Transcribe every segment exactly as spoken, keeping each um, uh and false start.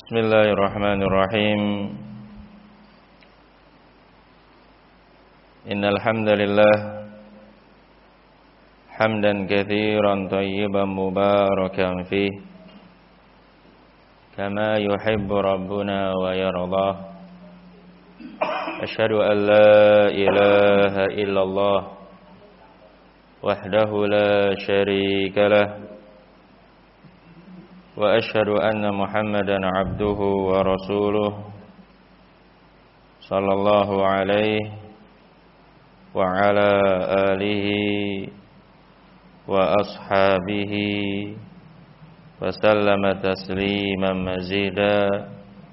Bismillahirrahmanirrahim. Innal hamdalillah hamdan katsiran thayyiban mubarakan fih kama yuhibbu rabbuna wa yardah. Asyhadu an la ilaha illallah wahdahu la syarika lah wa asyhadu anna Muhammadan abduhu wa rasuluh sallallahu alaihi wa ala alihi wa ashabihi wa sallama tasliman mazida.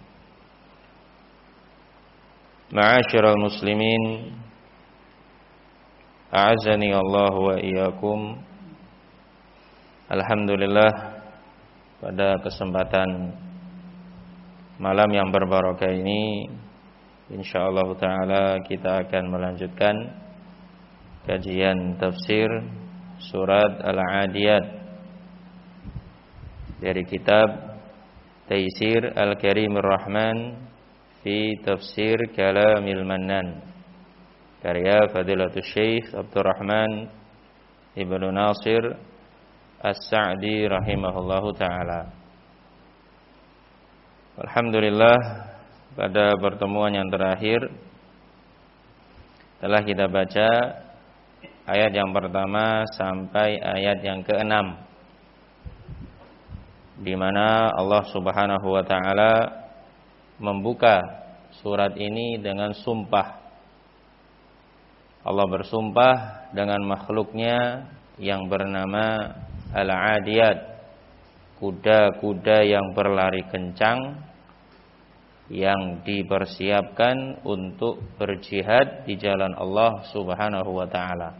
Ma'asyiral muslimin, a'azzani Allah wa iyyakum. Alhamdulillah, pada kesempatan malam yang berbarakah ini insyaallah taala kita akan melanjutkan kajian tafsir surat Al-Adiyat dari kitab Taisir Al-Karimur Rahman fi Tafsir Kalamil Mannan karya Fadilatul Syekh Abdurrahman Ibnu Nasir As-Sa'di rahimahullahu ta'ala. Alhamdulillah, pada pertemuan yang terakhir telah kita baca ayat yang pertama sampai ayat yang keenam, di mana Allah Subhanahu wa ta'ala membuka surat ini dengan sumpah. Allah bersumpah dengan makhluknya yang bernama Al-Adiyat, kuda-kuda yang berlari kencang yang dipersiapkan untuk berjihad di jalan Allah Subhanahu wa ta'ala.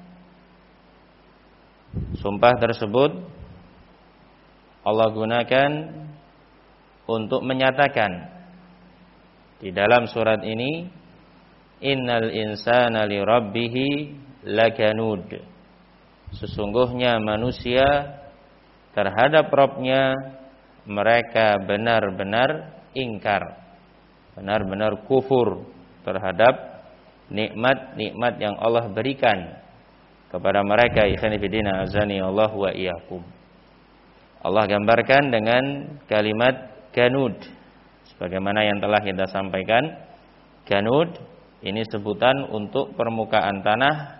Sumpah tersebut Allah gunakan untuk menyatakan di dalam surat ini, innal insana li rabbihi lakanud, sesungguhnya manusia terhadap Rabb-nya mereka benar-benar ingkar, benar-benar kufur terhadap nikmat-nikmat yang Allah berikan kepada mereka. Ikhwani fillah, azani Allah wa iyyakum. Allah gambarkan dengan kalimat ganud, sebagaimana yang telah kita sampaikan. Ganud ini sebutan untuk permukaan tanah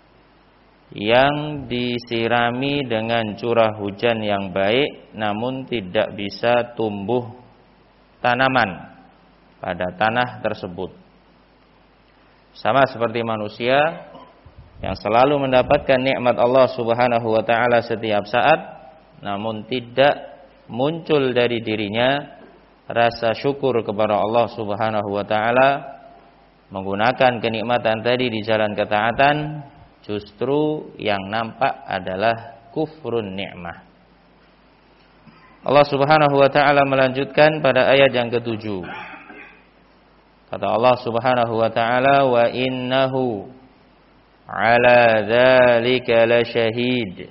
yang disirami dengan curah hujan yang baik, namun tidak bisa tumbuh tanaman pada tanah tersebut. Sama seperti manusia yang selalu mendapatkan nikmat Allah Subhanahu wa ta'ala setiap saat, namun tidak muncul dari dirinya rasa syukur kepada Allah Subhanahu wa ta'ala, menggunakan kenikmatan tadi di jalan ketaatan, justru yang nampak adalah kufrun ni'mah. Allah Subhanahu wa ta'ala melanjutkan pada ayat yang ketujuh. Kata Allah Subhanahu wa ta'ala, wa innahu ala dzalika lasyahid.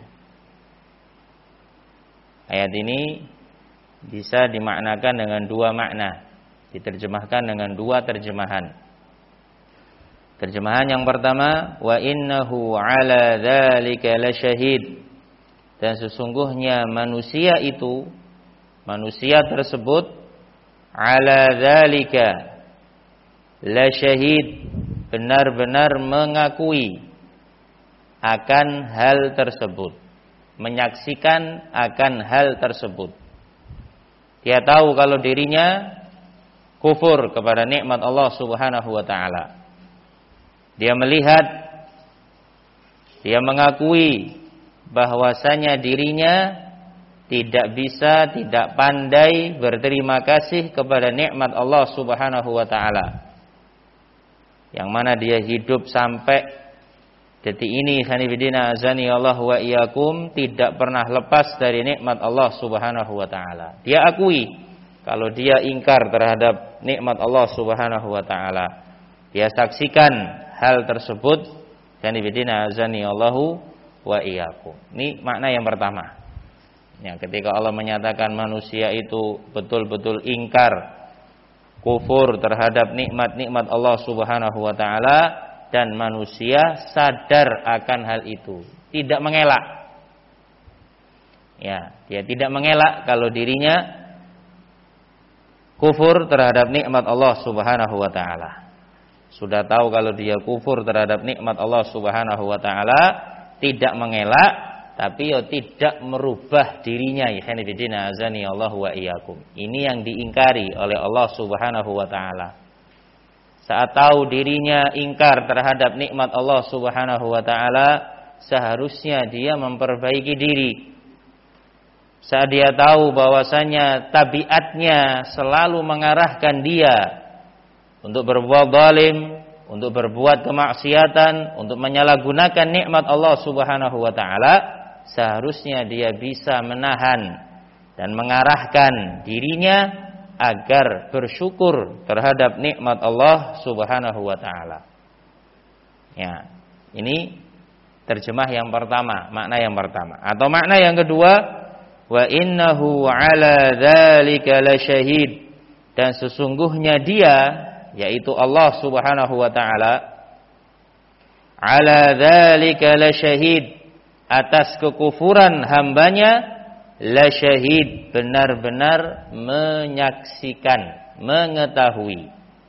Ayat ini bisa dimaknakan dengan dua makna, diterjemahkan dengan dua terjemahan. Terjemahan yang pertama, wa innahu ala dzalika lasyahid, dan sesungguhnya manusia itu, manusia tersebut, ala dzalika lasyahid, benar-benar mengakui akan hal tersebut, menyaksikan akan hal tersebut. Dia tahu kalau dirinya kufur kepada nikmat Allah Subhanahu wa ta'ala. Dia melihat, dia mengakui bahwasanya dirinya tidak bisa, tidak pandai berterima kasih kepada nikmat Allah Subhanahu wa ta'ala, yang mana dia hidup sampai detik ini, khanifidina azani Allah wa iyyakum, tidak pernah lepas dari nikmat Allah Subhanahu wa ta'ala. Dia akui kalau dia ingkar terhadap nikmat Allah Subhanahu wa ta'ala. Dia saksikan hal tersebut, khanifidina azani Allahu wa iyyakum. Ini makna yang pertama. Ya, ketika Allah menyatakan manusia itu betul-betul ingkar, kufur terhadap nikmat-nikmat Allah Subhanahu wa taala, dan manusia sadar akan hal itu, tidak mengelak. Ya, dia tidak mengelak kalau dirinya kufur terhadap nikmat Allah Subhanahu wa taala. Sudah tahu kalau dia kufur terhadap nikmat Allah Subhanahu wa taala, tidak mengelak, tapi ya tidak merubah dirinya. Ikhwanifidina azani Allah wa iyyakum. Ini yang diingkari oleh Allah Subhanahu wa taala. Saat tahu dirinya ingkar terhadap nikmat Allah Subhanahu wa taala, seharusnya dia memperbaiki diri. Saat dia tahu bahwasanya tabiatnya selalu mengarahkan dia untuk berbuat zalim, untuk berbuat kemaksiatan, untuk menyalahgunakan nikmat Allah Subhanahu wa taala, seharusnya dia bisa menahan dan mengarahkan dirinya agar bersyukur terhadap nikmat Allah Subhanahu wa taala. Ya, ini terjemah yang pertama, makna yang pertama. Atau makna yang kedua, wa innahu ala dzalika lasyahid, dan sesungguhnya dia, yaitu Allah Subhanahu wa taala, ala dzalika lasyahid, atas kekufuran hambanya, lasyahid, benar-benar menyaksikan, mengetahui.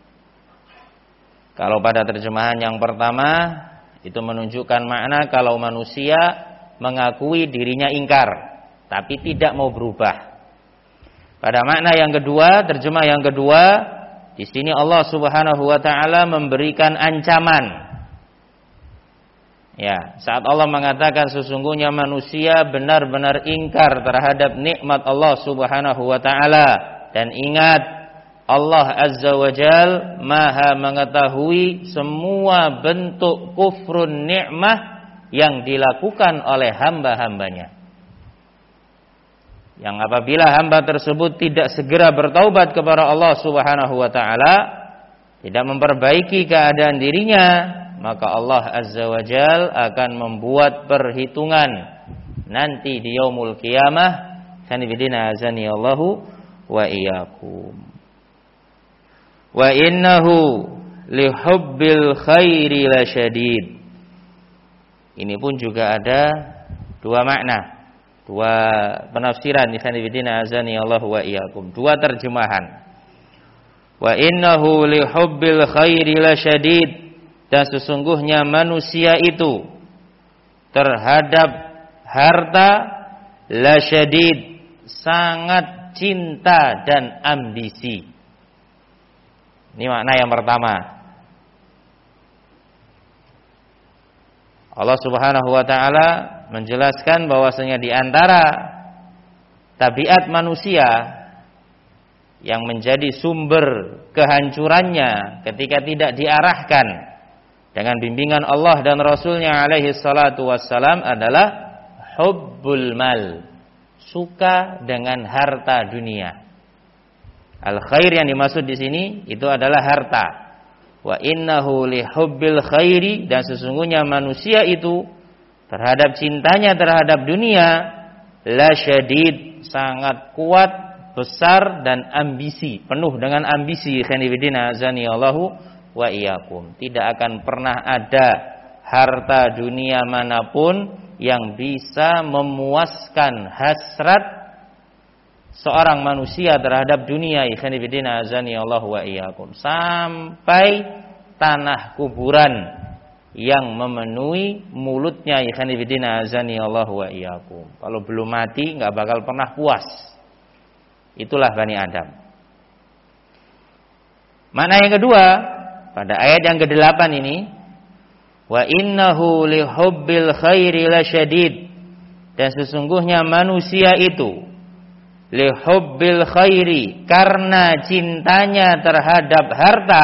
Kalau pada terjemahan yang pertama itu menunjukkan makna kalau manusia mengakui dirinya ingkar tapi tidak mau berubah. Pada makna yang kedua, terjemah yang kedua, di sini Allah Subhanahu wa taala memberikan ancaman. Ya, saat Allah mengatakan sesungguhnya manusia benar-benar ingkar terhadap nikmat Allah Subhanahu wa taala, dan ingat Allah Azza wa Jal Maha mengetahui semua bentuk kufrun nikmah yang dilakukan oleh hamba-hambanya. Yang apabila hamba tersebut tidak segera bertaubat kepada Allah Subhanahu wa taala, tidak memperbaiki keadaan dirinya, maka Allah Azza wa Jal akan membuat perhitungan nanti di yaumul qiyamah. Sanibidina azani Allahu wa iyyakum. Wa innahu lihubbil khairi lasyadid. Ini pun juga ada dua makna, dua penafsiran. Sanibidina azani Allahu wa iyyakum. Dua terjemahan. Wa innahu lihubbil khairi lasyadid, dan sesungguhnya manusia itu terhadap harta lasyadid, sangat cinta dan ambisi. Ini makna yang pertama. Allah Subhanahu wa taala menjelaskan bahwasanya di antara tabiat manusia yang menjadi sumber kehancurannya ketika tidak diarahkan dengan bimbingan Allah dan Rasulnya alaihi salatu wassalam adalah hubbul mal, suka dengan harta dunia. Al khair yang dimaksud di sini itu adalah harta. Wa innahu li hubbil khairi, dan sesungguhnya manusia itu terhadap cintanya terhadap dunia la syadid, sangat kuat, besar, dan ambisi, penuh dengan ambisi. Khanifidina azani Allahu wa iyyakum. Tidak akan pernah ada harta dunia manapun yang bisa memuaskan hasrat seorang manusia terhadap dunia. Ikhwanifidina azani Allah wa iyyakum. Sampai tanah kuburan yang memenuhi mulutnya. Ikhwanifidina azani Allah wa iyyakum. Kalau belum mati nggak bakal pernah puas. Itulah Bani Adam. Makna yang kedua pada ayat yang kedelapan ini, wa innahu lihubbil khairi lasyadid, dan sesungguhnya manusia itu lihubbil khairi, karena cintanya terhadap harta,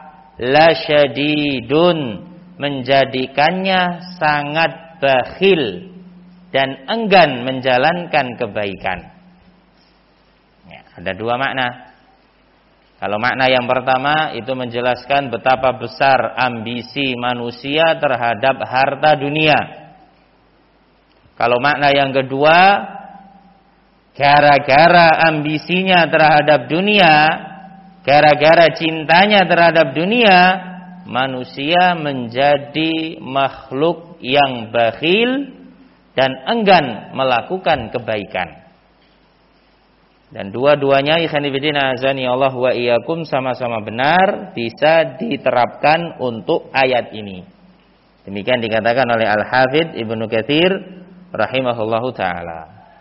lasyadidun, menjadikannya sangat bakhil dan enggan menjalankan kebaikan. Ya, ada dua makna. Kalau makna yang pertama itu menjelaskan betapa besar ambisi manusia terhadap harta dunia. Kalau makna yang kedua gara-gara ambisinya terhadap dunia, gara-gara cintanya terhadap dunia, manusia menjadi makhluk yang bakhil dan enggan melakukan kebaikan. Dan dua-duanya ikhwan fillah azani Allah wa iyyakum sama-sama benar, bisa diterapkan untuk ayat ini. Demikian dikatakan oleh Al-Hafidz Ibnu Katsir rahimahullahu taala.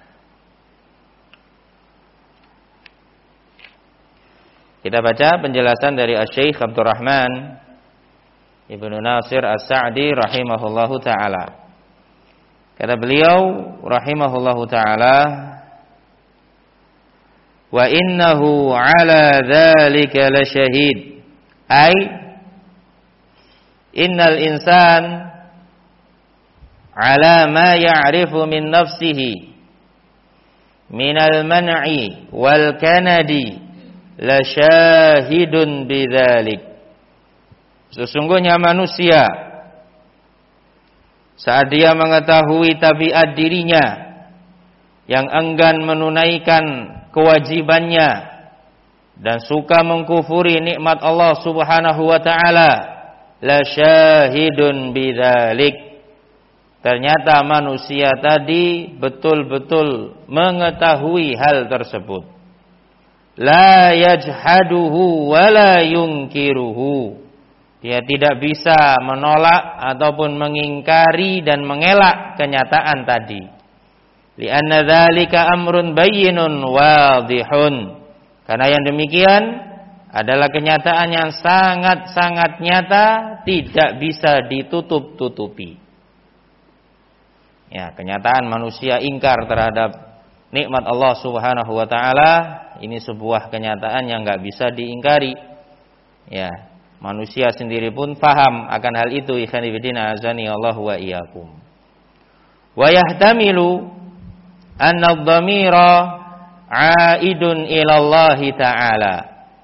Kita baca penjelasan dari Asy-Syaikh Abdurrahman Ibnu Nasir As-Sa'di rahimahullahu taala. Kata beliau rahimahullahu taala, wa innahu ala dzalika lasyahid, ay innal insan ala ma ya'rifu min nafsihi minal man'i wal kanadi lasyahidun bidzalik. Sesungguhnya manusia saat dia mengetahui tabiat dirinya yang enggan menunaikan kewajibannya dan suka mengkufuri nikmat Allah Subhanahu wa taala, la syahidun bidzalik. Ternyata manusia tadi betul-betul mengetahui hal tersebut. La yajhaduhu wa la yunkiruhu. Dia tidak bisa menolak ataupun mengingkari dan mengelak kenyataan tadi. Li'anna dzalika amrun bayyinun wadihun. Karena yang demikian adalah kenyataan yang sangat-sangat nyata, tidak bisa ditutup-tutupi. Ya, kenyataan manusia ingkar terhadap nikmat Allah Subhanahu wa taala, ini sebuah kenyataan yang enggak bisa diingkari. Ya, manusia sendiri pun paham akan hal itu. Ikhwan fillah azani Allah wa iyyakum. Wa yahtamilu anna adh-dhamira 'aidun ila Allah taala.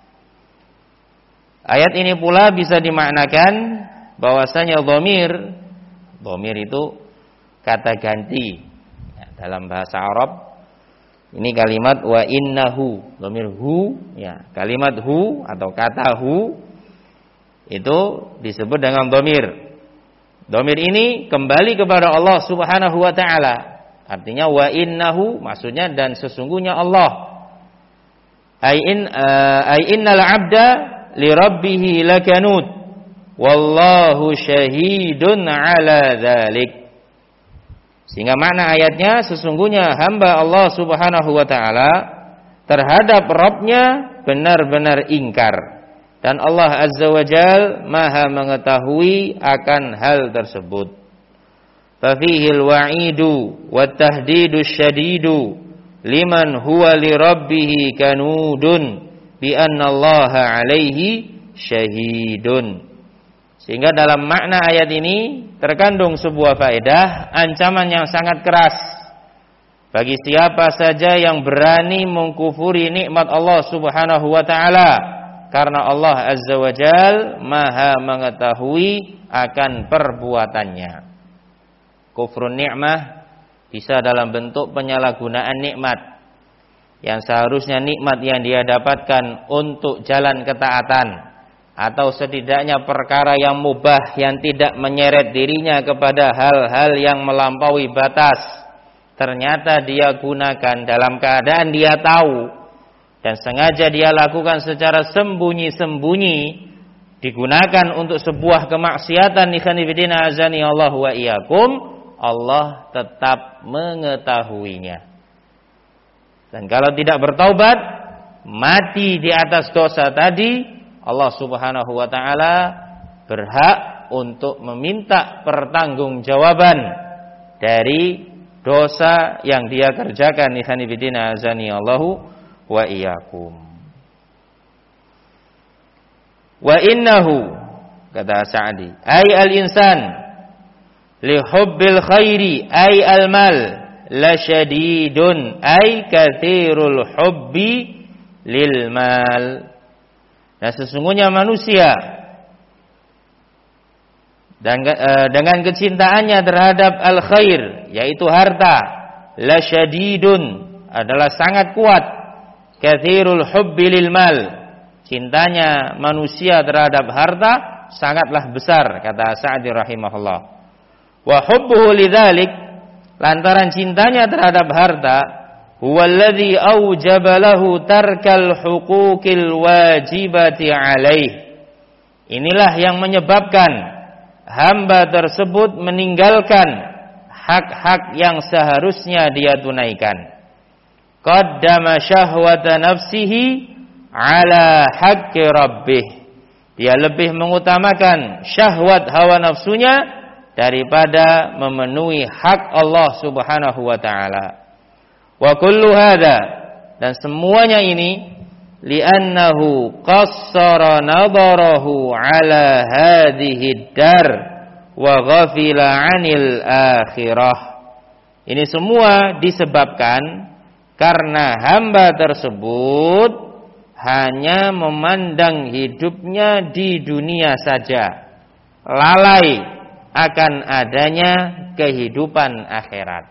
Ayat ini pula bisa dimaknakan bahwasanya dhamir, dhamir itu kata ganti ya, dalam bahasa Arab. Ini kalimat wa innahu, dhamir hu ya, kalimat hu atau kata hu itu disebut dengan dhamir. Dhamir ini kembali kepada Allah Subhanahu wa taala. Artinya wa innahu maksudnya dan sesungguhnya Allah. Ai in uh, ai innal 'abda li rabbih lakanud wallahu syahidun 'ala dzalik. Sehingga makna ayatnya sesungguhnya hamba Allah Subhanahu wa taala terhadap Rabb-nya benar-benar ingkar. Dan Allah Azza wa Jal Maha mengetahui akan hal tersebut. Fafihil wa'idu wat tahdidu syadidu liman huwa li rabbih kanudun bi anna Allah alaihi syahidun. Sehingga dalam makna ayat ini terkandung sebuah faedah, ancaman yang sangat keras bagi siapa saja yang berani mengkufuri nikmat Allah Subhanahu wa taala, karena Allah Azza wa Jal Maha mengetahui akan perbuatannya. Kufrun nikmah bisa dalam bentuk penyalahgunaan nikmat, yang seharusnya nikmat yang dia dapatkan untuk jalan ketaatan, atau setidaknya perkara yang mubah yang tidak menyeret dirinya kepada hal-hal yang melampaui batas, ternyata dia gunakan dalam keadaan dia tahu dan sengaja dia lakukan secara sembunyi-sembunyi, digunakan untuk sebuah kemaksiatan. Ikhwan fillah azani Allah wa iyyakum. Allah tetap mengetahuinya. Dan kalau tidak bertaubat, mati di atas dosa tadi, Allah Subhanahu wa taala berhak untuk meminta pertanggungjawaban dari dosa yang dia kerjakan. Ikhwan fillah azani Allahu wa iyyakum. Wa innahu, kata Sa'di, ay al-insan li hubbil khairi ay al-mal la syadidun ay katsirul hubbi lil mal. Nah, sesungguhnya manusia dan uh, dengan kecintaannya terhadap al-khair, yaitu harta, la syadidun, adalah sangat kuat. Katsirul hubbi lil mal. Cintanya manusia terhadap harta sangatlah besar, kata Sa'di rahimahullah. Wa hubbuhu lidzalik, lantaran cintanya terhadap harta, huwallazi aujaba lahu tarkal huquqil wajibati alaih. Inilah yang menyebabkan hamba tersebut meninggalkan hak-hak yang seharusnya dia tunaikan. Qaddama syahwata nafsihi ala haqqi rabbih. Dia lebih mengutamakan syahwat hawa nafsunya daripada memenuhi hak Allah Subhanahu wa taala. Wa kullu hadza, dan semuanya ini li'annahu qassara nadharahu ala hadhihi dar wa ghafila 'anil akhirah. Ini semua disebabkan karena hamba tersebut hanya memandang hidupnya di dunia saja, lalai akan adanya kehidupan akhirat.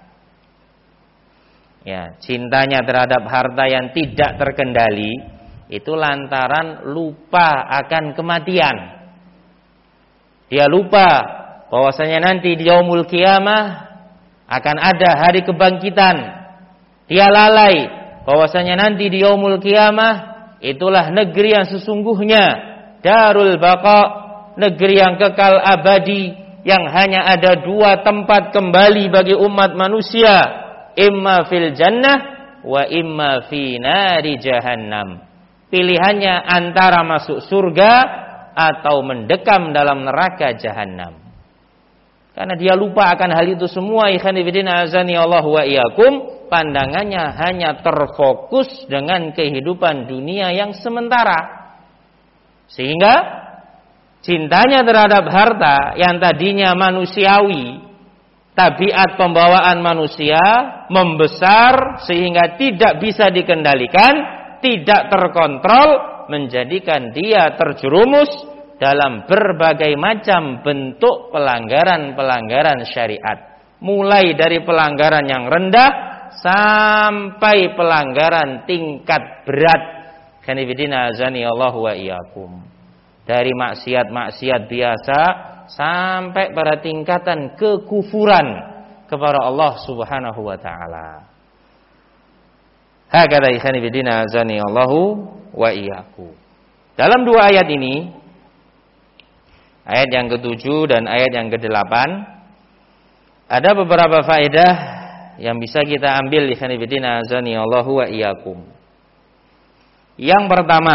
Ya, cintanya terhadap harta yang tidak terkendali itu lantaran lupa akan kematian. Dia lupa bahwasanya nanti di yaumul qiyamah akan ada hari kebangkitan. Dia lalai bahwasanya nanti di yaumul qiyamah itulah negeri yang sesungguhnya, darul baqa, negeri yang kekal abadi, yang hanya ada dua tempat kembali bagi umat manusia, imma fil jannah wa imma fi nari jahannam. Pilihannya antara masuk surga atau mendekam dalam neraka jahanam. Karena dia lupa akan hal itu semua, ikhwani fillah azani Allah wa iyyakum, pandangannya hanya terfokus dengan kehidupan dunia yang sementara. Sehingga cintanya terhadap harta yang tadinya manusiawi, tabiat pembawaan manusia membesar sehingga tidak bisa dikendalikan, tidak terkontrol, menjadikan dia terjerumus dalam berbagai macam bentuk pelanggaran-pelanggaran syariat. Mulai dari pelanggaran yang rendah sampai pelanggaran tingkat berat. Kanifidina azani Allah wa iyyakum. Dari maksiat-maksiat biasa sampai pada tingkatan kekufuran kepada Allah Subhanahu wa taala. Hakadha ikhwani bidina azani Allahu wa iyyakum. Dalam dua ayat ini, ayat yang ketujuh dan ayat yang kedelapan, ada beberapa faedah yang bisa kita ambil ikhwani bidina azani Allahu wa iyyakum. Yang pertama,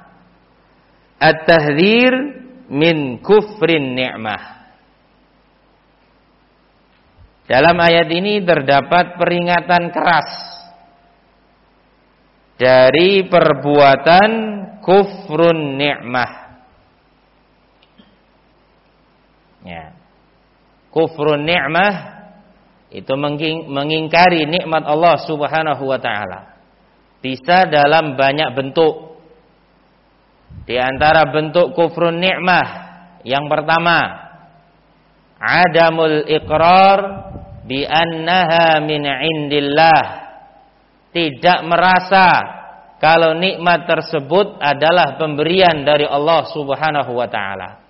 at-tahdhir min kufrin ni'mah. Dalam ayat ini terdapat peringatan keras dari perbuatan kufrun ni'mah. Ya. Kufrun ni'mah itu mengingkari nikmat Allah Subhanahu wa taala. Bisa dalam banyak bentuk. Di antara bentuk kufrun ni'mah, yang pertama, adamul iqrar bi annaha min indillah. Tidak merasa kalau nikmat tersebut adalah pemberian dari Allah Subhanahu wa taala.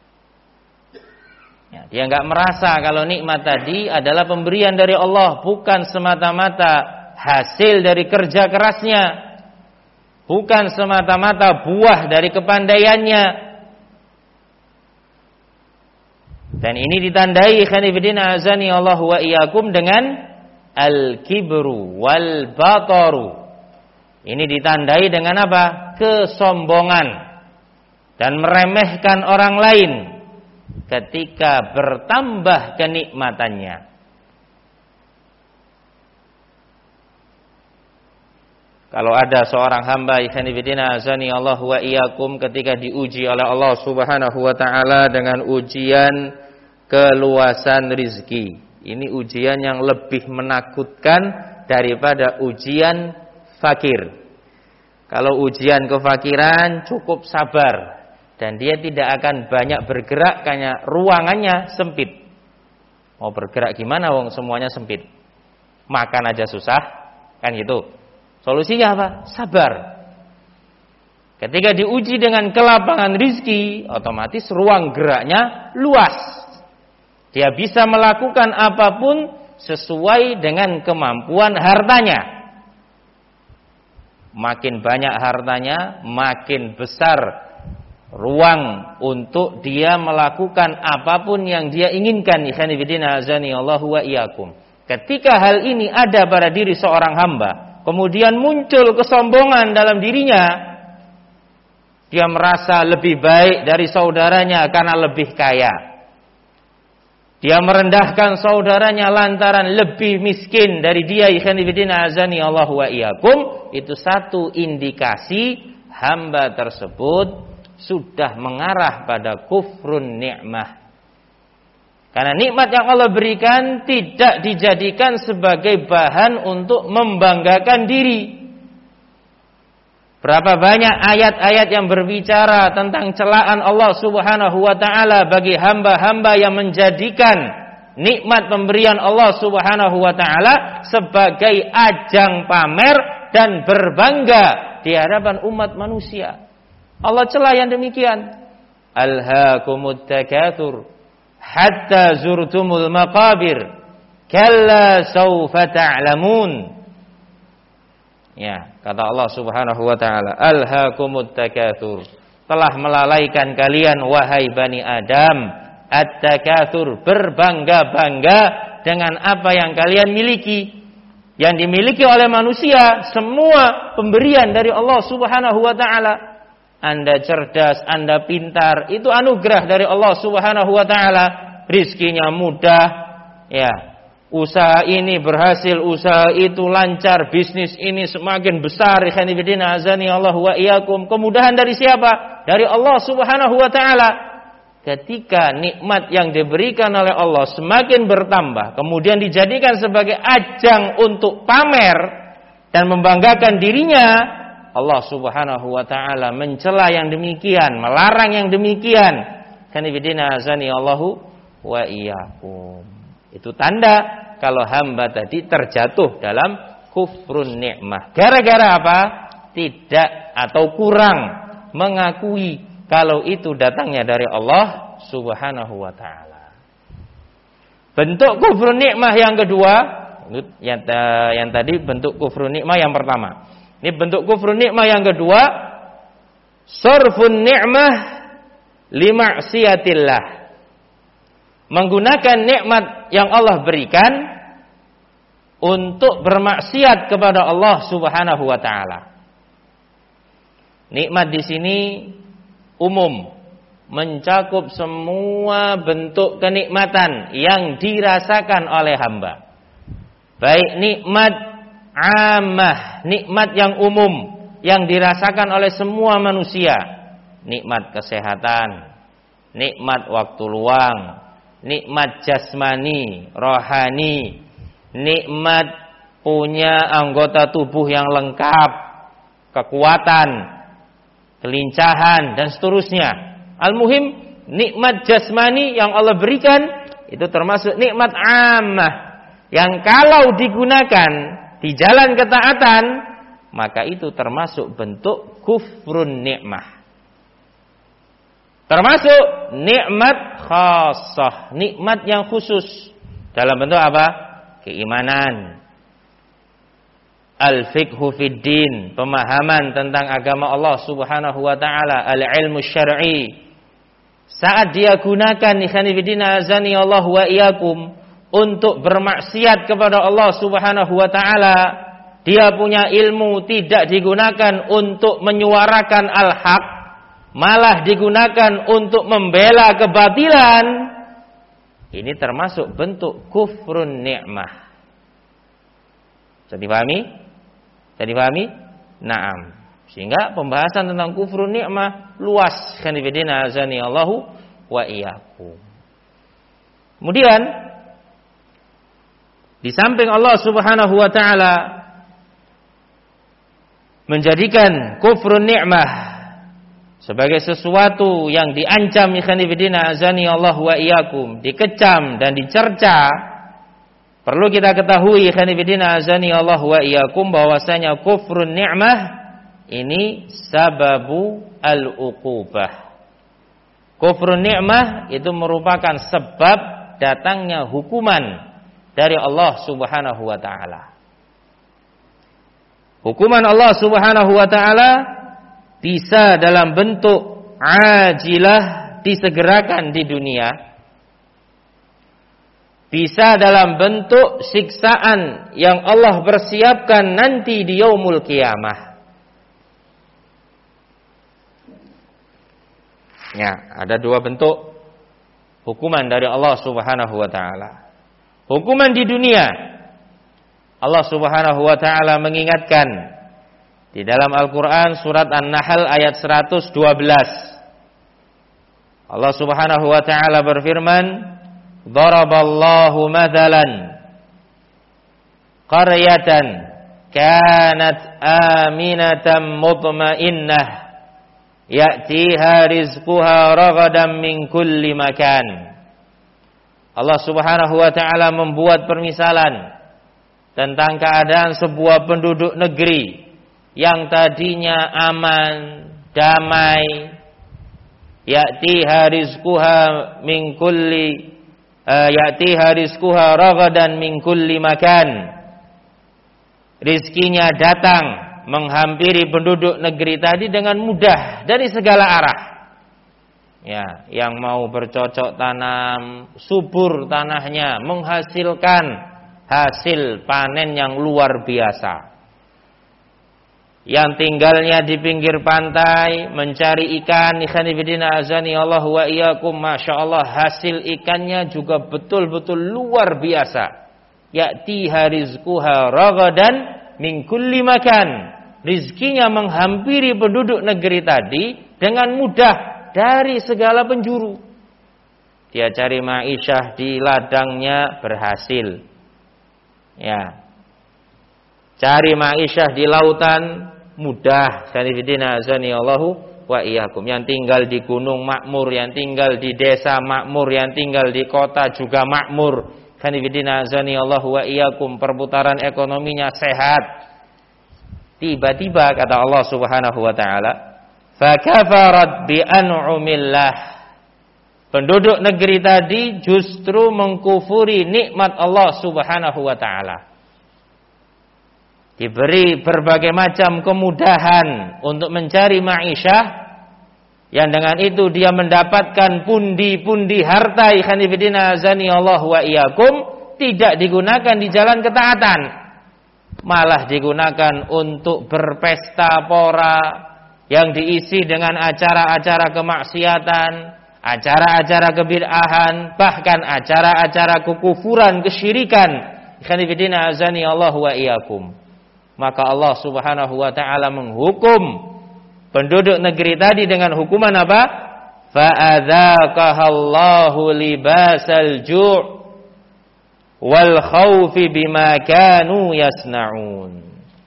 Ya, dia enggak merasa kalau nikmat tadi adalah pemberian dari Allah, bukan semata-mata hasil dari kerja kerasnya, bukan semata-mata buah dari kepandaiannya. Dan ini ditandai khanifidina azani Allah wa iyyakum dengan al-kibru wal bataru. Ini ditandai dengan apa? Kesombongan dan meremehkan orang lain ketika bertambah kenikmatannya. Kalau ada seorang hamba ikhwanifidina azani Allah wa iyyakum ketika diuji oleh Allah Subhanahu wa taala dengan ujian keluasan rizki. Ini ujian yang lebih menakutkan daripada ujian fakir. Kalau ujian kefakiran cukup sabar dan dia tidak akan banyak bergerak karena ruangannya sempit. Mau bergerak gimana wong semuanya sempit. Makan aja susah, Kan gitu. Solusinya apa? Sabar. Ketika diuji dengan kelapangan rizki, otomatis ruang geraknya luas. Dia bisa melakukan apapun sesuai dengan kemampuan hartanya. Makin banyak hartanya, makin besar ruang untuk dia melakukan apapun yang dia inginkan. Ikhwani fillah azani Allahu wa iyyakum. Ketika hal ini ada pada diri seorang hamba, kemudian muncul kesombongan dalam dirinya, dia merasa lebih baik dari saudaranya karena lebih kaya. Dia merendahkan saudaranya lantaran lebih miskin dari dia. Ikhwani fillah azani Allahu wa iyyakum. Itu satu indikasi hamba tersebut sudah mengarah pada kufrun nikmah. Karena nikmat yang Allah berikan tidak dijadikan sebagai bahan untuk membanggakan diri. Berapa banyak ayat-ayat yang berbicara tentang celaan Allah Subhanahu wa taala bagi hamba-hamba yang menjadikan nikmat pemberian Allah Subhanahu wa taala sebagai ajang pamer dan berbangga di hadapan umat manusia. Allah cela yang demikian. Alhaakumut takatsur hatta zurtumul maqabir kalla sawfa ta'lamun. Ya, kata Allah Subhanahu wa taala, alhaakumut takatsur, telah melalaikan kalian wahai bani Adam, at-takatsur, berbangga-bangga dengan apa yang kalian miliki. Yang dimiliki oleh manusia semua pemberian dari Allah Subhanahu wa taala. Anda cerdas, Anda pintar, itu anugerah dari Allah Subhanahu wa taala. Rizkinya mudah, ya. Usaha ini berhasil, usaha itu lancar, bisnis ini semakin besar. Ikhwani fillah azani Allahu wa iyyakum. Kemudahan dari siapa? Dari Allah Subhanahu wa taala. Ketika nikmat yang diberikan oleh Allah semakin bertambah, kemudian dijadikan sebagai ajang untuk pamer dan membanggakan dirinya, Allah Subhanahu wa taala mencela yang demikian, melarang yang demikian. Ikhwani fillah azani Allahu wa iyyakum. Itu tanda kalau hamba tadi terjatuh dalam kufrun nikmah. Gara-gara apa? Tidak atau kurang mengakui kalau itu datangnya dari Allah Subhanahu wa taala. Bentuk kufrun nikmah yang kedua, yang, yang tadi bentuk kufrun nikmah yang pertama. Ini bentuk kufrun nikmah yang kedua, sarfun nikmah li ma'siyatillah. Menggunakan nikmat yang Allah berikan untuk bermaksiat kepada Allah Subhanahu wa taala. Nikmat di sini umum, mencakup semua bentuk kenikmatan yang dirasakan oleh hamba. Baik nikmat ammah, nikmat yang umum yang dirasakan oleh semua manusia. Nikmat kesehatan, nikmat waktu luang, nikmat jasmani, rohani, nikmat punya anggota tubuh yang lengkap, kekuatan, kelincahan dan seterusnya. Al-muhim nikmat jasmani yang Allah berikan itu termasuk nikmat ammah yang kalau digunakan di jalan ketaatan maka itu termasuk bentuk kufrun nikmah. Termasuk nikmat khassah, nikmat yang khusus dalam bentuk apa? Keimanan, al-fiqhu fid din, pemahaman tentang agama Allah Subhanahu wa taala, al-ilmu syar'i. Saat dia gunakan ikhwani fillah azani Allah wa iyyakum untuk bermaksiat kepada Allah Subhanahu wa taala, dia punya ilmu tidak digunakan untuk menyuarakan al-haq, malah digunakan untuk membela kebatilan. Ini termasuk bentuk kufrun nikmah. Bisa dipahami? Bisa dipahami? Naam. Sehingga pembahasan tentang kufrun nikmah luas. Khanifidina azani Allahu wa iyyakum. Kemudian di samping Allah Subhanahu wa taala menjadikan kufrun nikmah sebagai sesuatu yang diancam, ikhwan fillah azani Allah wa iyyakum, dikecam dan dicerca, Perlu kita ketahui ikhwan fillah azani Allah wa iyyakum bahwasanya kufrun ni'mah ini sababu al-uqubah. Kufrun ni'mah itu merupakan sebab datangnya hukuman dari Allah Subhanahu wa taala. Hukuman Allah Subhanahu wa taala bisa dalam bentuk ajilah, disegerakan di dunia, bisa dalam bentuk siksaan yang Allah persiapkan nanti di yaumul qiyamah. Ya, ada dua bentuk hukuman dari Allah Subhanahu wa taala. Hukuman di dunia, Allah Subhanahu wa taala mengingatkan di dalam Al-Qur'an surat An-Nahl ayat seratus dua belas. Allah Subhanahu wa taala berfirman, "Daraballahu mathalan qaryatan kanat aminatan mutmainnah ya'tiha rizquha ragadan min kulli makan." Allah Subhanahu wa taala membuat permisalan tentang keadaan sebuah penduduk negeri yang tadinya aman, damai, ya'tiha rizquha min kulli uh, ya'tiha rizquha ragadan min kulli makan. Rizkinya datang menghampiri penduduk negeri tadi dengan mudah dari segala arah. Ya, yang mau bercocok tanam, subur tanahnya, menghasilkan hasil panen yang luar biasa. Yang tinggalnya di pinggir pantai mencari ikan, ikan ibadina azani Allah wa iyyakum, masya Allah hasil ikannya juga betul-betul luar biasa. Ya'tiha rizquha ragadan min kulli makan. Rizkinya menghampiri penduduk negeri tadi dengan mudah dari segala penjuru. Dia cari ma'isyah di ladangnya berhasil. Ya. Cari ma'isyah di lautan mudah. Sanifidina azani Allahu wa iyyakum. Yang tinggal di gunung makmur, yang tinggal di desa makmur, yang tinggal di kota juga makmur. Sanifidina azani Allahu wa iyyakum. Perputaran ekonominya sehat. Tiba-tiba kata Allah Subhanahu wa taala, fakafarat bi an'umillah. Penduduk negeri tadi justru mengkufuri nikmat Allah Subhanahu wa taala. Diberi berbagai macam kemudahan untuk mencari ma'isyah, yang dengan itu dia mendapatkan pundi-pundi harta ikhanifidina azani Allah wa iyyakum, tidak digunakan di jalan ketaatan, malah digunakan untuk berpesta pora yang diisi dengan acara-acara kemaksiatan, acara-acara kebid'ahan, bahkan acara-acara kekufuran, kesyirikan. Ikhanifidina azani Allah wa iyyakum. Maka Allah Subhanahu wa taala menghukum penduduk negeri tadi dengan hukuman apa? Fa'adzaqahallahu libasal ju' wal khaufi bima kanu yasna'un.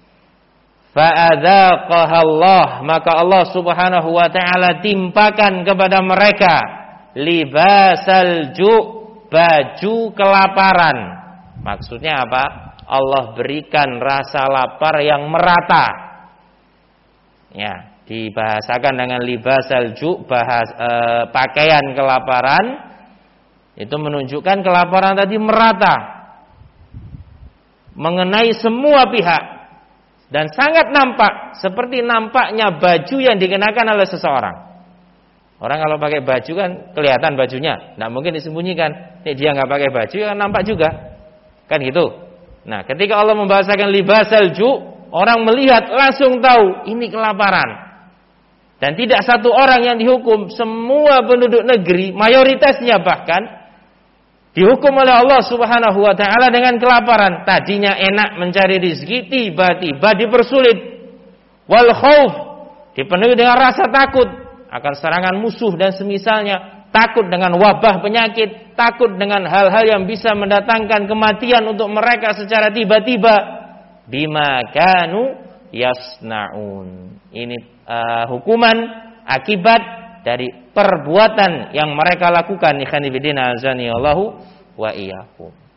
Fa'adzaqahallah, maka Allah Subhanahu wa taala timpakan kepada mereka libasal ju', baju kelaparan. Maksudnya apa? Allah berikan rasa lapar yang merata. Ya, dibahasakan dengan libasal ju', bahas e, pakaian kelaparan. Itu menunjukkan kelaparan tadi merata mengenai semua pihak dan sangat nampak, seperti nampaknya baju yang dikenakan oleh seseorang. Orang kalau pakai baju kan kelihatan bajunya, tidak mungkin disembunyikan. Nih dia nggak pakai baju kan nampak juga, kan gitu. Nah, ketika Allah membahasakan libasal ju', orang melihat langsung tahu ini kelaparan. Dan tidak satu orang yang dihukum, semua penduduk negeri, mayoritasnya bahkan dihukum oleh Allah Subhanahu wa taala dengan kelaparan. Tadinya enak mencari rezeki, tiba-tiba dipersulit. Wal khauf, dipenuhi dengan rasa takut akan serangan musuh dan semisalnya. Takut dengan wabah penyakit, takut dengan hal-hal yang bisa mendatangkan kematian untuk mereka secara tiba-tiba. Bima kanu yasna'un. Ini uh, hukuman akibat dari perbuatan yang mereka lakukan. Ikhanibidina azani Allahu wa iyyakum.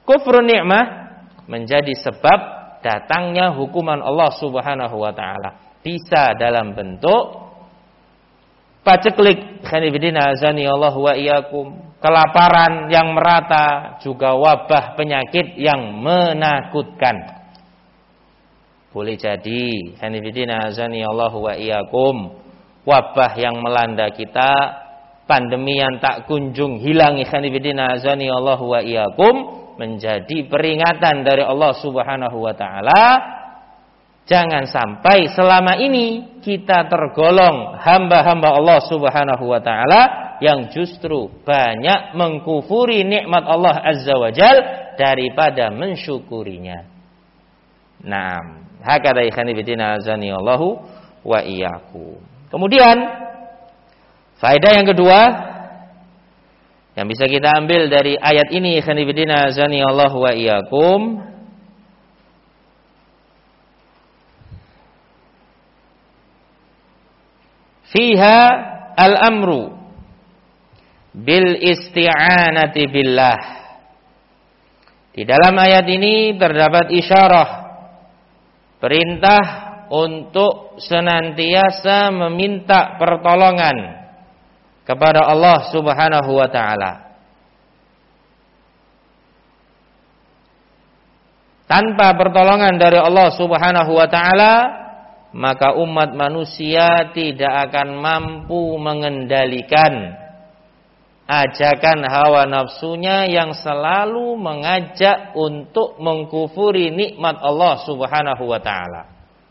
kufrun nikmah menjadi sebab datangnya hukuman Allah Subhanahu wa taala. Bisa dalam bentuk paceklik, khanifidina azani Allah wa iyyakum, kelaparan yang merata, juga wabah penyakit yang menakutkan. Boleh jadi khanifidina azani Allah wa iyyakum, wabah yang melanda kita, pandemi yang tak kunjung hilang, khanifidina azani Allah wa iyyakum, menjadi peringatan dari Allah Subhanahu wa taala. Jangan sampai selama ini kita tergolong hamba-hamba Allah Subhanahu wa taala yang justru banyak mengkufuri nikmat Allah Azza wa Jal daripada mensyukurinya. Naam, hakadha ikhwani fillah azani Allahu wa iyyakum. Kemudian faedah yang kedua yang bisa kita ambil dari ayat ini, ikhwani fillah azani Allahu wa iyyakum, fiha al-amru bil isti'anati billah. Di dalam ayat ini terdapat isyarah perintah untuk senantiasa meminta pertolongan kepada Allah Subhanahu wa taala. Tanpa pertolongan dari Allah Subhanahu wa taala, maka umat manusia tidak akan mampu mengendalikan ajakan hawa nafsunya yang selalu mengajak untuk mengkufuri nikmat Allah Subhanahu wa taala.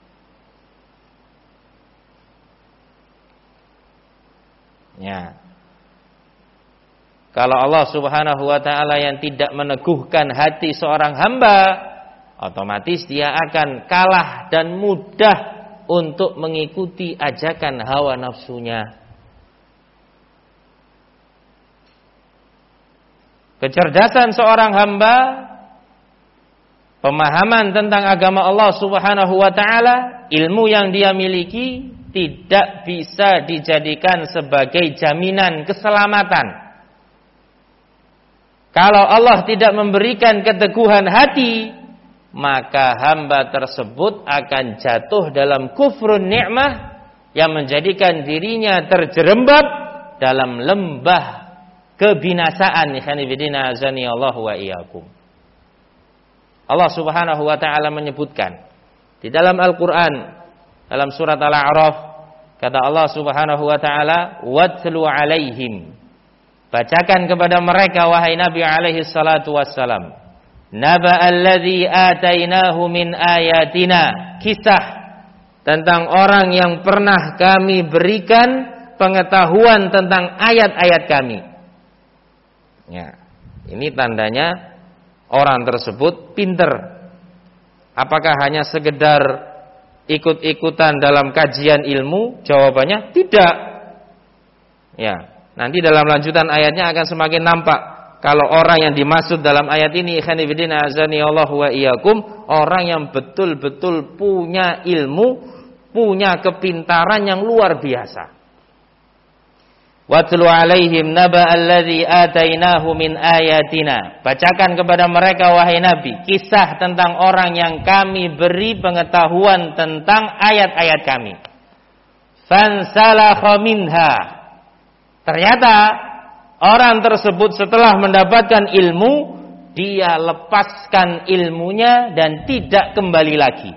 Ya. Kalau Allah Subhanahu wa taala yang tidak meneguhkan hati seorang hamba, otomatis dia akan kalah dan mudah untuk mengikuti ajakan hawa nafsunya. Kecerdasan seorang hamba, pemahaman tentang agama Allah Subhanahu wa taala, ilmu yang dia miliki tidak bisa dijadikan sebagai jaminan keselamatan. Kalau Allah tidak memberikan keteguhan hati, maka hamba tersebut akan jatuh dalam kufrun nikmah yang menjadikan dirinya terjerembab dalam lembah kebinasaan. Ikhwanifidina azani Allah wa iyyakum. Allah Subhanahu wa taala menyebutkan di dalam Al-Qur'an, dalam surat Al-A'raf, kata Allah Subhanahu wa taala, "Watlu 'alaihim." Bacakan kepada mereka wahai Nabi alaihi salatu wassalam, "Naba alladzi atainahu min ayatina." Kisah tentang orang yang pernah kami berikan pengetahuan tentang ayat-ayat kami. Ya, ini tandanya orang tersebut pinter. Apakah hanya sekedar ikut-ikutan dalam kajian ilmu? Jawabannya tidak. Ya, nanti dalam lanjutan ayatnya akan semakin nampak kalau orang yang dimaksud dalam ayat ini, ikhwanifidina azani Allah wa iyyakum, orang yang betul-betul punya ilmu, punya kepintaran yang luar biasa. Watlu 'alaihim naba alladzi atainahu min ayatina. Bacakan kepada mereka wahai Nabi kisah tentang orang yang kami beri pengetahuan tentang ayat-ayat kami. Fansalakha minha. Ternyata orang tersebut setelah mendapatkan ilmu, dia lepaskan ilmunya dan tidak kembali lagi.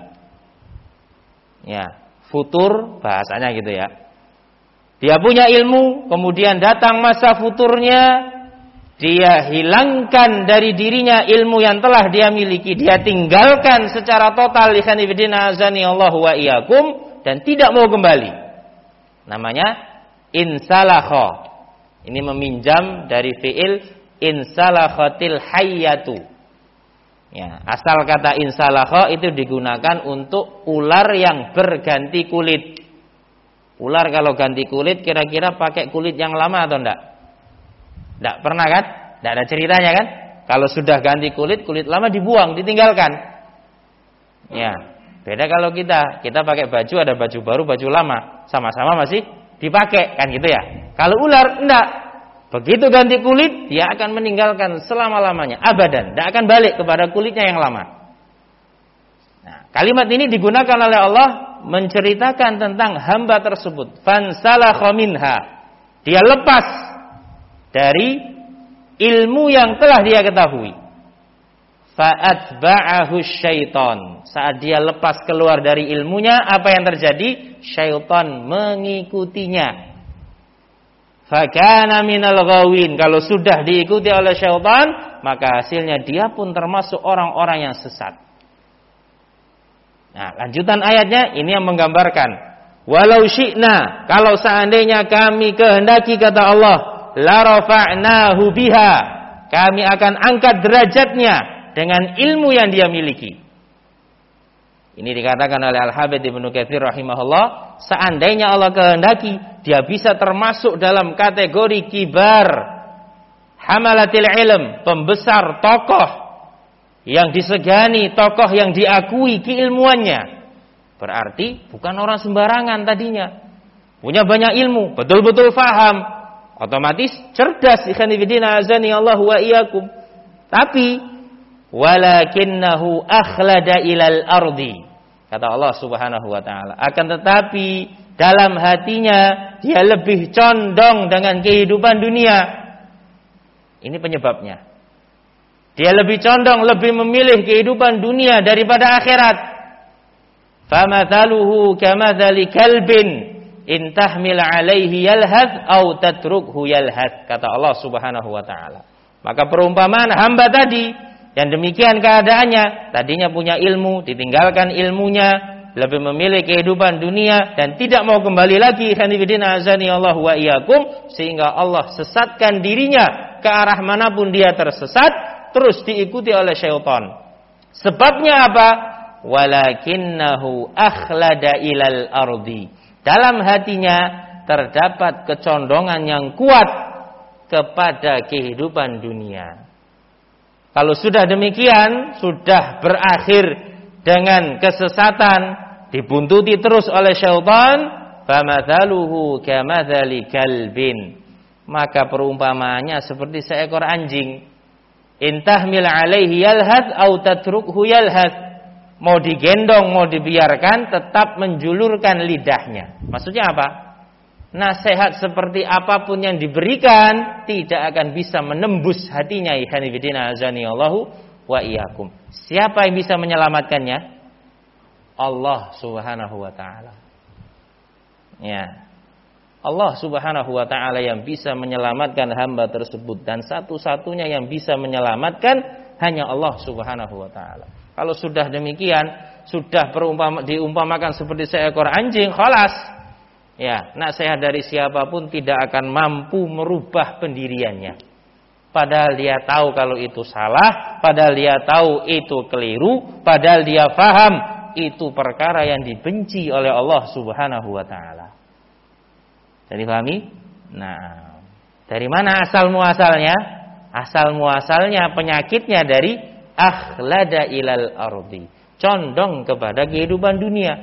Ya, futur bahasanya gitu ya. Dia punya ilmu, kemudian datang masa futurnya, dia hilangkan dari dirinya ilmu yang telah dia miliki, dia tinggalkan secara total, ikhwanifidina azani Allah wa iyyakum, dan tidak mau kembali. Namanya insalakha. Ini meminjam dari fi'il insalakhatil hayyatu. Ya, asal kata insalakha itu digunakan untuk ular yang berganti kulit. Ular kalau ganti kulit kira-kira pakai kulit yang lama atau enggak? Enggak pernah kan? Enggak ada ceritanya kan? Kalau sudah ganti kulit, kulit lama dibuang, ditinggalkan. Ya, beda kalau kita, kita pakai baju, ada baju baru, baju lama, sama-sama masih dipakai kan gitu ya. Kalau ular enggak. Begitu ganti kulit, dia akan meninggalkan selama-lamanya, abadan, tidak akan balik kepada kulitnya yang lama. Nah, kalimat ini digunakan oleh Allah menceritakan tentang hamba tersebut. Fansalakha minha. Dia lepas dari ilmu yang telah dia ketahui. Fa'atba'ahu syaitan. Saat dia lepas keluar dari ilmunya, apa yang terjadi? Syaitan mengikutinya. Fakana minal ghawin. Kalau sudah diikuti oleh syaitan, maka hasilnya dia pun termasuk orang-orang yang sesat. Nah, lanjutan ayatnya ini yang menggambarkan, walau syi'na, kalau seandainya kami kehendaki, kata Allah, la rafa'nahu biha, kami akan angkat derajatnya dengan ilmu yang dia miliki. Ini dikatakan oleh Al-Hafidz Ibnu Katsir rahimahullah, seandainya Allah kehendaki, dia bisa termasuk dalam kategori kibar hamalatil ilm, pembesar tokoh yang disegani, tokoh yang diakui keilmuannya. Berarti bukan orang sembarangan tadinya, punya banyak ilmu, betul-betul faham, otomatis cerdas. Ikhwan fillah azani Allah wa iyyakum. Tapi walakinnahu akhlada ilal ardi, kata Allah Subhanahu wa taala, akan tetapi dalam hatinya dia lebih condong dengan kehidupan dunia. Ini penyebabnya. Dia lebih condong, lebih memilih kehidupan dunia daripada akhirat. Famathaluhu kamathali kalbin in tahmil alaihi yalhath au tatrukhu yalhath, kata Allah Subhanahu wa taala. Maka perumpamaan hamba tadi yang demikian keadaannya, tadinya punya ilmu, ditinggalkan ilmunya, lebih memilih kehidupan dunia dan tidak mau kembali lagi, khanifidina azani Allah wa iyyakum, sehingga Allah sesatkan dirinya ke arah manapun dia tersesat, terus diikuti oleh syaitan. Sebabnya apa? Walakinnahu akhlada ilal ardi. Dalam hatinya terdapat kecondongan yang kuat kepada kehidupan dunia. Kalau sudah demikian, sudah berakhir dengan kesesatan, dibuntuti terus oleh syaitan, famathaluhu kamathali kalbin, maka perumpamaannya seperti seekor anjing. Intahmil alaihi yalhath au tatrukhu yalhath. Mau digendong, mau dibiarkan, tetap menjulurkan lidahnya. Maksudnya apa? Nasihat seperti apapun yang diberikan tidak akan bisa menembus hatinya. Ikhwanifidina azani Allahu wa iyyakum. Siapa yang bisa menyelamatkannya? Allah Subhanahu wa taala. Ya. Allah Subhanahu wa taala yang bisa menyelamatkan hamba tersebut, dan satu-satunya yang bisa menyelamatkan hanya Allah Subhanahu wa taala. Kalau sudah demikian, sudah perumpama, diumpamakan seperti seekor anjing, khalas. Ya, nasihat dari siapapun tidak akan mampu merubah pendiriannya. Padahal dia tahu kalau itu salah, padahal dia tahu itu keliru, padahal dia faham itu perkara yang dibenci oleh Allah Subhanahu wa taala. Jadi pahami? Nah, dari mana asal muasalnya? Asal muasalnya penyakitnya dari akhlada ilal ardi, condong kepada kehidupan dunia.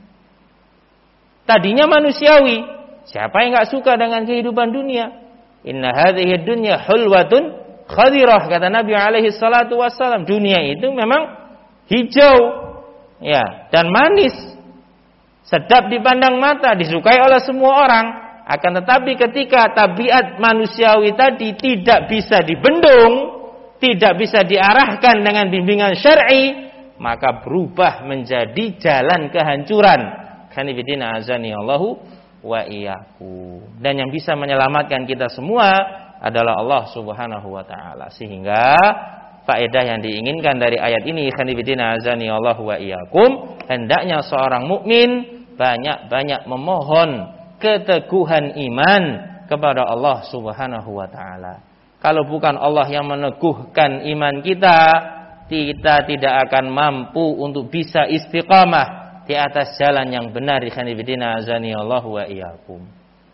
Tadinya manusiawi. Siapa yang enggak suka dengan kehidupan dunia? Inna hadhihi dunya hulwatun khadirah, kata Nabi alaihi salatu wassalam. Dunia itu memang hijau, ya, dan manis, sedap dipandang mata, disukai oleh semua orang. Akan tetapi ketika tabiat manusiawi tadi tidak bisa dibendung, tidak bisa diarahkan dengan bimbingan syar'i, maka berubah menjadi jalan kehancuran. Khanifidina azani Allahu wa iyyakum. Dan yang bisa menyelamatkan kita semua adalah Allah Subhanahu wa taala. Sehingga faedah yang diinginkan dari ayat ini, khanifidina azani Allahu wa iyyakum, hendaknya seorang mukmin banyak-banyak memohon keteguhan iman kepada Allah Subhanahu wa taala. Kalau bukan Allah yang meneguhkan iman kita, kita tidak akan mampu untuk bisa istiqamah di atas jalan yang benar. Ikhwanifidina azani Allah wa iyyakum.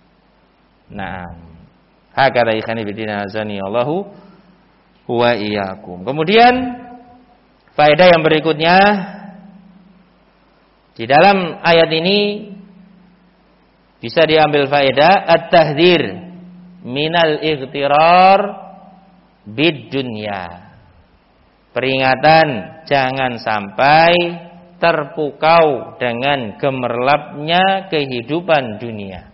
Naam. Hakala ikhwanifidina azani Allah wa iyyakum. Kemudian faedah yang berikutnya, di dalam ayat ini bisa diambil faedah at-tahdzir minal ightirar bid dunya. Peringatan jangan sampai terpukau dengan gemerlapnya kehidupan dunia.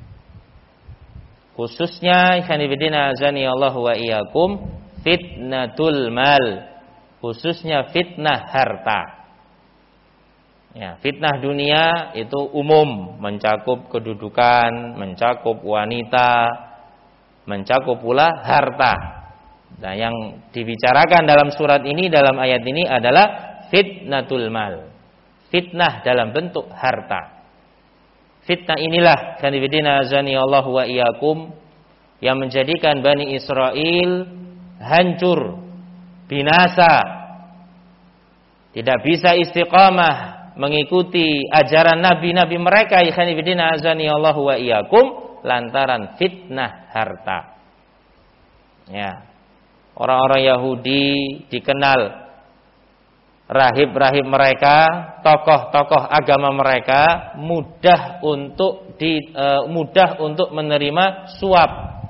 Khususnya ikhwanifidina azani Allah wa iyyakum fitnatul mal, khususnya fitnah harta. Ya, fitnah dunia itu umum, mencakup kedudukan, mencakup wanita, mencakup pula harta. Nah, yang dibicarakan dalam surat ini, dalam ayat ini adalah fitnatul mal, fitnah dalam bentuk harta. Fitnah inilah kanibidina azani Allah wa iyyakum yang menjadikan Bani Israel hancur, binasa, tidak bisa istiqamah mengikuti ajaran nabi-nabi mereka kanibidina azani Allah wa iyyakum lantaran fitnah harta. Ya. Orang-orang Yahudi dikenal rahib-rahib mereka, tokoh-tokoh agama mereka mudah untuk di, uh, mudah untuk menerima suap.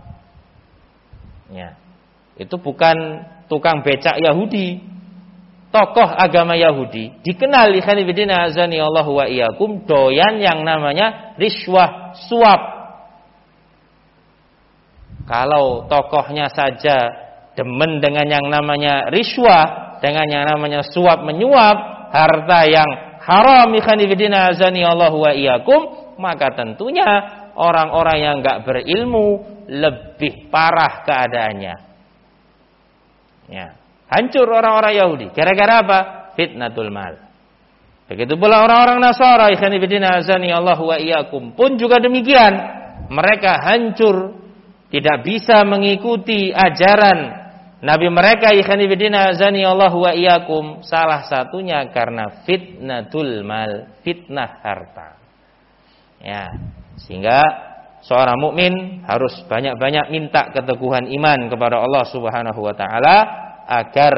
Ya. Itu bukan tukang becak Yahudi, tokoh agama Yahudi dikenal ikhwanifidina azani Allah wa iyyakum doyan yang namanya riswah, suap. Kalau tokohnya saja demen dengan yang namanya riswah, dengan yang namanya suap menyuap, harta yang haram ikhwanifidina azani Allah wa iyyakum, maka tentunya orang-orang yang enggak berilmu lebih parah keadaannya. Ya, hancur orang-orang Yahudi gara-gara apa? Fitnatul mal. Begitu pula orang-orang Nasara ikhwanifidina azani Allah wa iyyakum pun juga demikian. Mereka hancur, tidak bisa mengikuti ajaran Nabi mereka ikhwanifidina azani Allah wa iyyakum, salah satunya karena fitnatul mal, fitnah harta. Ya, sehingga seorang mukmin harus banyak-banyak minta keteguhan iman kepada Allah Subhanahu wa taala agar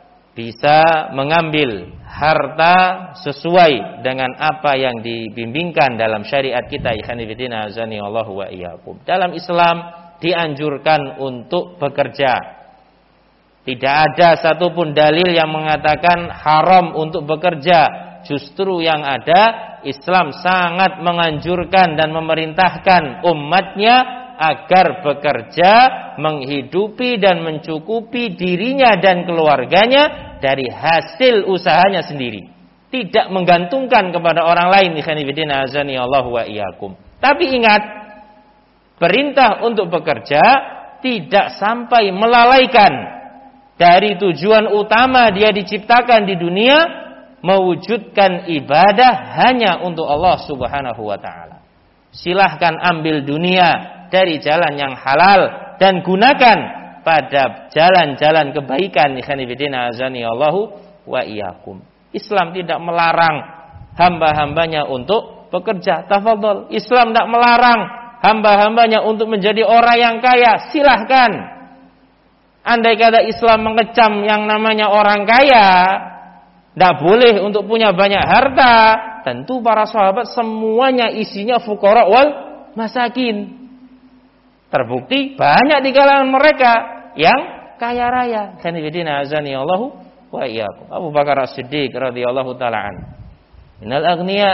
bisa mengambil harta sesuai dengan apa yang dibimbingkan dalam syariat kita ikhwanifidina azani Allah wa iyyakum. Dalam Islam dianjurkan untuk bekerja. Tidak ada satupun dalil yang mengatakan haram untuk bekerja. Justru yang ada, Islam sangat menganjurkan dan memerintahkan umatnya agar bekerja, menghidupi dan mencukupi dirinya dan keluarganya dari hasil usahanya sendiri. Tidak menggantungkan kepada orang lain. Ikhwanifidina azani Allah wa iyyakum. Tapi ingat, perintah untuk bekerja tidak sampai melalaikan dari tujuan utama dia diciptakan di dunia, mewujudkan ibadah hanya untuk Allah Subhanahu wa taala. Silahkan ambil dunia dari jalan yang halal dan gunakan pada jalan-jalan kebaikan ikhwanifidina azani Allahu wa iyyakum. Islam tidak melarang hamba-hambanya untuk bekerja, tafadhol. Islam tidak melarang hamba-hambanya untuk menjadi orang yang kaya, silahkan. Andai kata Islam mengecam yang namanya orang kaya, tidak boleh untuk punya banyak harta, tentu para sahabat semuanya isinya fuqara wal masakin. Terbukti banyak di kalangan mereka yang kaya raya. Kanibidina azani Allahu wa iyyakum. Abu Bakar As-Siddiq radhiyallahu taala an. Minal aghniya.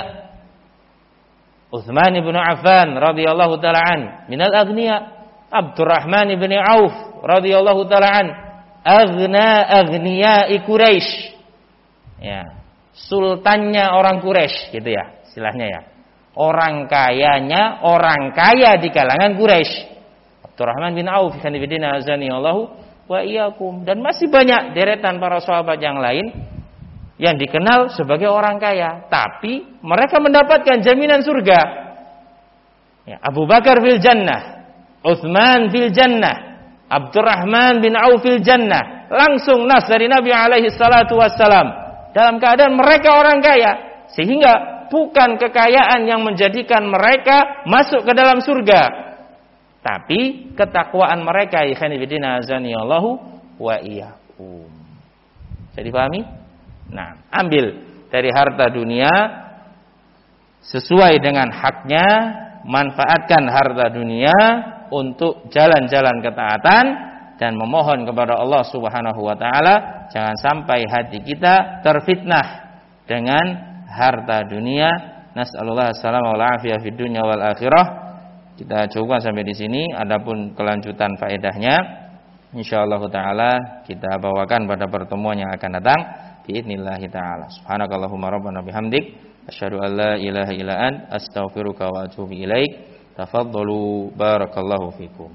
Utsman bin Affan radhiyallahu taala an. Minal aghniya. Abdurrahman bin Auf radhiyallahu taala an, aghna aghniya'i Quraisy. Ya, sultannya orang Quraisy gitu ya, istilahnya ya. Orang kayanya orang kaya di kalangan Quraisy. Abdurrahman bin Auf kanibidina azani Allahu wa iyyakum, dan masih banyak deretan para sahabat yang lain yang dikenal sebagai orang kaya, tapi mereka mendapatkan jaminan surga. Ya, Abu Bakar fil jannah, Utsman fil jannah, Abdurrahman bin Auf fil jannah. Langsung nas dari Nabi alaihi salatu wassalam dalam keadaan mereka orang kaya, sehingga bukan kekayaan yang menjadikan mereka masuk ke dalam surga, tapi ketakwaan mereka. Ikhwanifidina azani Allahu wa iyyakum. Jadi pahami? Nah, ambil dari harta dunia sesuai dengan haknya, manfaatkan harta dunia untuk jalan-jalan ketaatan dan memohon kepada Allah Subhanahu wa taala jangan sampai hati kita terfitnah dengan harta dunia. Nas'alullah as-salama wal afiyah fid dunya wal akhirah. Kita cukupkan sampai di sini. Adapun kelanjutan faedahnya insyaallah taala kita bawakan pada pertemuan yang akan datang biidznillah taala. Subhanakallahumma rabbana bihamdik asyhadu an la ilaha illa ant astaghfiruka wa atubu ilaik. Tafaddalu barakallahu fikum.